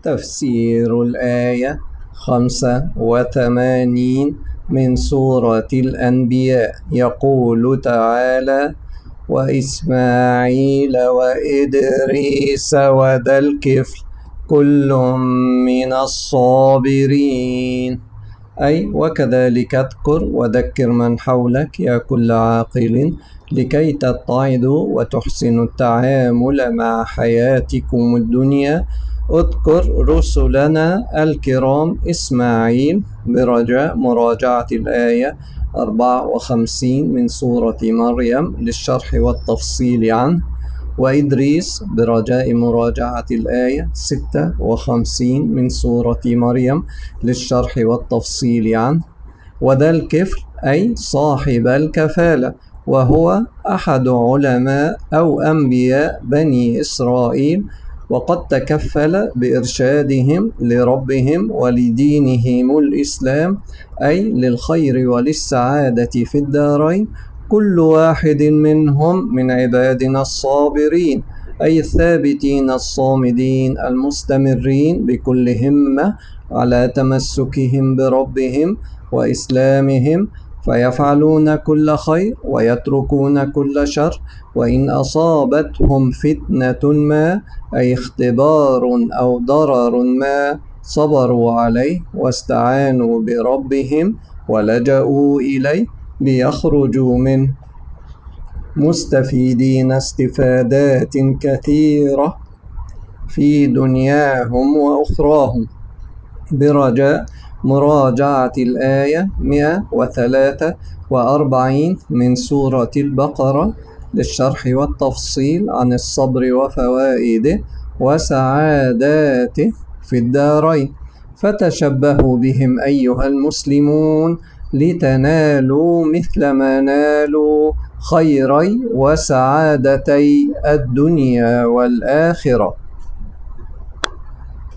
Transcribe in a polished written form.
تفسير الآية 85 من سورة الأنبياء. يقول تعالى: وإسماعيل وإدريس وذا الكفل كل من الصابرين. أي وكذلك اذكر وذكر من حولك يا كل عاقل لكي تتعظوا وتحسنوا التعامل مع حياتكم الدنيا. اذكر رسلنا الكرام إسماعيل برجاء مراجعة الآية 54 من سورة مريم للشرح والتفصيل عنه، وإدريس برجاء مراجعة الآية 56 من سورة مريم للشرح والتفصيل عنه، وذا الكفل أي صاحب الكفالة، وهو أحد علماء أو أنبياء بني إسرائيل، وقد تكفل بإرشادهم لربهم ولدينهم الإسلام، أي للخير وللسعادة في الدارين. كل واحد منهم من عبادنا الصابرين، أي الثابتين الصامدين المستمرين بكل همة على تمسكهم بربهم وإسلامهم، فيفعلون كل خير ويتركون كل شر. وإن أصابتهم فتنة ما أي اختبار أو ضرر ما صبروا عليه واستعانوا بربهم ولجأوا إليه ليخرجوا منه مستفيدين استفادات كثيرة في دنياهم وأخراهم، برجاء مراجعة الآية 143 من سورة البقرة للشرح والتفصيل عن الصبر وفوائده وسعاداته في الدارين. فتشبهوا بهم أيها المسلمون لتنالوا مثل ما نالوا خيري وسعادتي الدنيا والآخرة.